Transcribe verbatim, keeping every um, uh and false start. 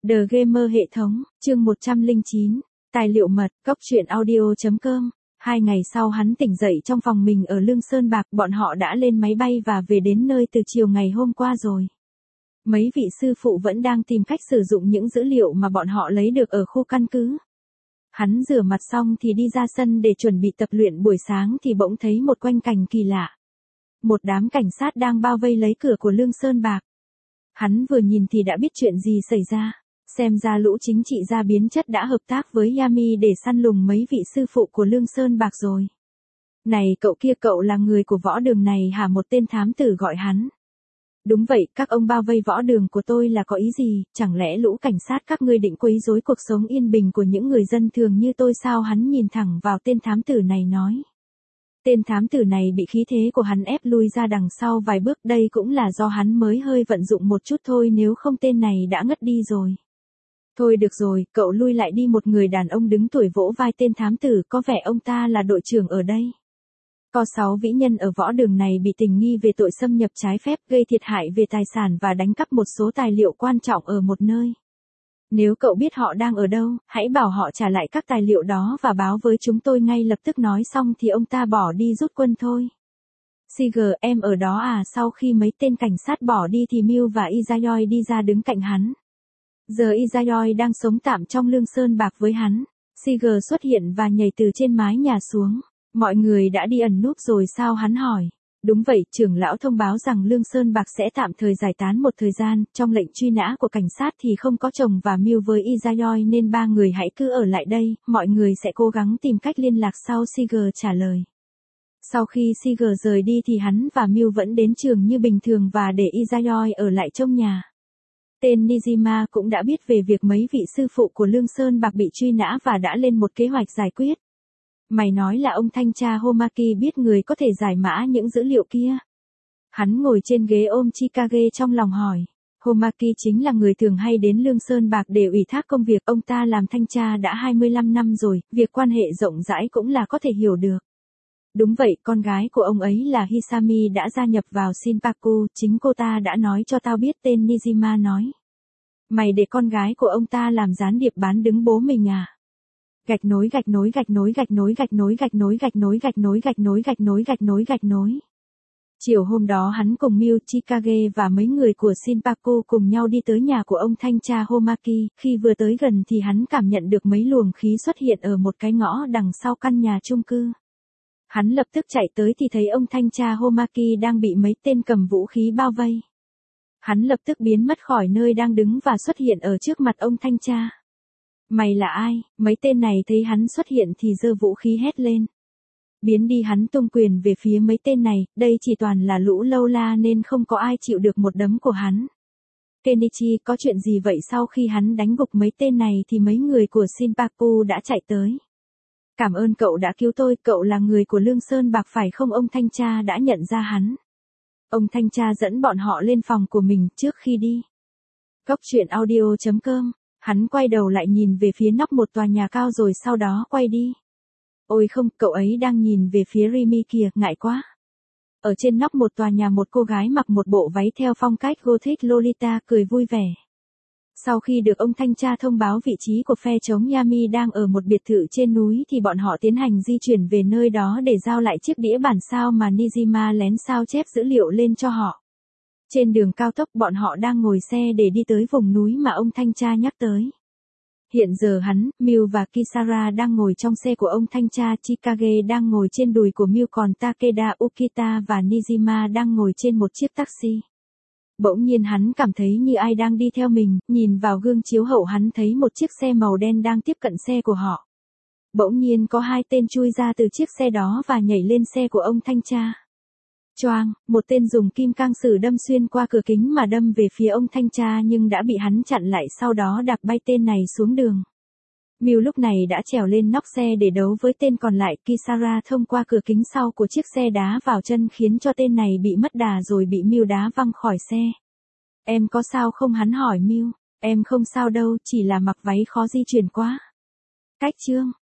The Gamer hệ thống, chương một trăm lẻ chín, tài liệu mật, cốc truyện audio.com. Hai ngày sau hắn tỉnh dậy trong phòng mình ở Lương Sơn Bạc, bọn họ đã lên máy bay và về đến nơi từ chiều ngày hôm qua rồi. Mấy vị sư phụ vẫn đang tìm cách sử dụng những dữ liệu mà bọn họ lấy được ở khu căn cứ. Hắn rửa mặt xong thì đi ra sân để chuẩn bị tập luyện buổi sáng thì bỗng thấy một quanh cảnh kỳ lạ. Một đám cảnh sát đang bao vây lấy cửa của Lương Sơn Bạc. Hắn vừa nhìn thì đã biết chuyện gì xảy ra. Xem ra lũ chính trị gia biến chất đã hợp tác với Yami để săn lùng mấy vị sư phụ của Lương Sơn Bạc rồi. Này cậu kia, cậu là người của võ đường này hả? Một tên thám tử gọi hắn. Đúng vậy, các ông bao vây võ đường của tôi là có ý gì? Chẳng lẽ lũ cảnh sát các ngươi định quấy rối cuộc sống yên bình của những người dân thường như tôi sao? Hắn nhìn thẳng vào tên thám tử này nói. Tên thám tử này bị khí thế của hắn ép lui ra đằng sau vài bước, đây cũng là do hắn mới hơi vận dụng một chút thôi, nếu không tên này đã ngất đi rồi. Thôi được rồi, cậu lui lại đi. Một người đàn ông đứng tuổi vỗ vai tên thám tử, có vẻ ông ta là đội trưởng ở đây. Có sáu vĩ nhân ở võ đường này bị tình nghi về tội xâm nhập trái phép, gây thiệt hại về tài sản và đánh cắp một số tài liệu quan trọng ở một nơi. Nếu cậu biết họ đang ở đâu, hãy bảo họ trả lại các tài liệu đó và báo với chúng tôi ngay lập tức. Nói xong thì ông ta bỏ đi rút quân thôi. Siger, em ở đó à? Sau khi mấy tên cảnh sát bỏ đi thì Miu và Izayoi đi ra đứng cạnh hắn. Giờ Izayoi đang sống tạm trong Lương Sơn Bạc với hắn. Siger xuất hiện và nhảy từ trên mái nhà xuống. Mọi người đã đi ẩn núp rồi sao? Hắn hỏi. Đúng vậy, trưởng lão thông báo rằng Lương Sơn Bạc sẽ tạm thời giải tán một thời gian, trong lệnh truy nã của cảnh sát thì không có chồng và Miu với Izayoi nên ba người hãy cứ ở lại đây, mọi người sẽ cố gắng tìm cách liên lạc sau. Siger trả lời. Sau khi Siger rời đi thì hắn và Miu vẫn đến trường như bình thường và để Izayoi ở lại trong nhà. Tên Nijima cũng đã biết về việc mấy vị sư phụ của Lương Sơn Bạc bị truy nã và đã lên một kế hoạch giải quyết. Mày nói là ông thanh tra Homaki biết người có thể giải mã những dữ liệu kia. Hắn ngồi trên ghế ôm Chikage trong lòng hỏi. Homaki chính là người thường hay đến Lương Sơn Bạc để ủy thác công việc. Ông ta làm thanh tra đã hai mươi lăm năm rồi, việc quan hệ rộng rãi cũng là có thể hiểu được. Đúng vậy, con gái của ông ấy là Hisami đã gia nhập vào Shinpaku, chính cô ta đã nói cho tao biết. Tên Nijima nói. Mày để con gái của ông ta làm gián điệp bán đứng bố mình à? Gạch nối gạch nối gạch nối gạch nối gạch nối gạch nối gạch nối gạch nối gạch nối gạch nối gạch nối gạch nối. Chiều hôm đó hắn cùng Miu, Chikage và mấy người của Shinpaku cùng nhau đi tới nhà của ông thanh tra Homaki. Khi vừa tới gần thì hắn cảm nhận được mấy luồng khí xuất hiện ở một cái ngõ đằng sau căn nhà chung cư. Hắn lập tức chạy tới thì thấy ông thanh tra Homaki đang bị mấy tên cầm vũ khí bao vây. Hắn lập tức biến mất khỏi nơi đang đứng và xuất hiện ở trước mặt ông thanh tra. Mày là ai? Mấy tên này thấy hắn xuất hiện thì giơ vũ khí hét lên. Biến đi. Hắn tung quyền về phía mấy tên này, đây chỉ toàn là lũ lâu la nên không có ai chịu được một đấm của hắn. Kenichi, có chuyện gì vậy? Sau khi hắn đánh gục mấy tên này thì mấy người của Shinpaku đã chạy tới. Cảm ơn cậu đã cứu tôi, cậu là người của Lương Sơn Bạc phải không? Ông thanh tra đã nhận ra hắn. Ông thanh tra dẫn bọn họ lên phòng của mình trước khi đi. Cốc truyện audio.com. Hắn quay đầu lại nhìn về phía nóc một tòa nhà cao rồi sau đó quay đi. Ôi không, cậu ấy đang nhìn về phía Rimi kìa, ngại quá. Ở trên nóc một tòa nhà một cô gái mặc một bộ váy theo phong cách Gothic Lolita cười vui vẻ. Sau khi được ông thanh tra thông báo vị trí của phe chống Yami đang ở một biệt thự trên núi thì bọn họ tiến hành di chuyển về nơi đó để giao lại chiếc đĩa bản sao mà Nijima lén sao chép dữ liệu lên cho họ. Trên đường cao tốc bọn họ đang ngồi xe để đi tới vùng núi mà ông thanh tra nhắc tới. Hiện giờ hắn, Miu và Kisara đang ngồi trong xe của ông thanh tra, Chikage đang ngồi trên đùi của Miu còn Takeda, Ukita và Nijima đang ngồi trên một chiếc taxi. Bỗng nhiên hắn cảm thấy như ai đang đi theo mình, nhìn vào gương chiếu hậu hắn thấy một chiếc xe màu đen đang tiếp cận xe của họ. Bỗng nhiên có hai tên chui ra từ chiếc xe đó và nhảy lên xe của ông thanh tra. Choang, một tên dùng kim cang sử đâm xuyên qua cửa kính mà đâm về phía ông thanh tra nhưng đã bị hắn chặn lại, sau đó đạp bay tên này xuống đường. Miu lúc này đã trèo lên nóc xe để đấu với tên còn lại. Kisara thông qua cửa kính sau của chiếc xe đá vào chân khiến cho tên này bị mất đà rồi bị Miu đá văng khỏi xe. Em có sao không? Hắn hỏi Miu. Em không sao đâu, chỉ là mặc váy khó di chuyển quá. Cách chương.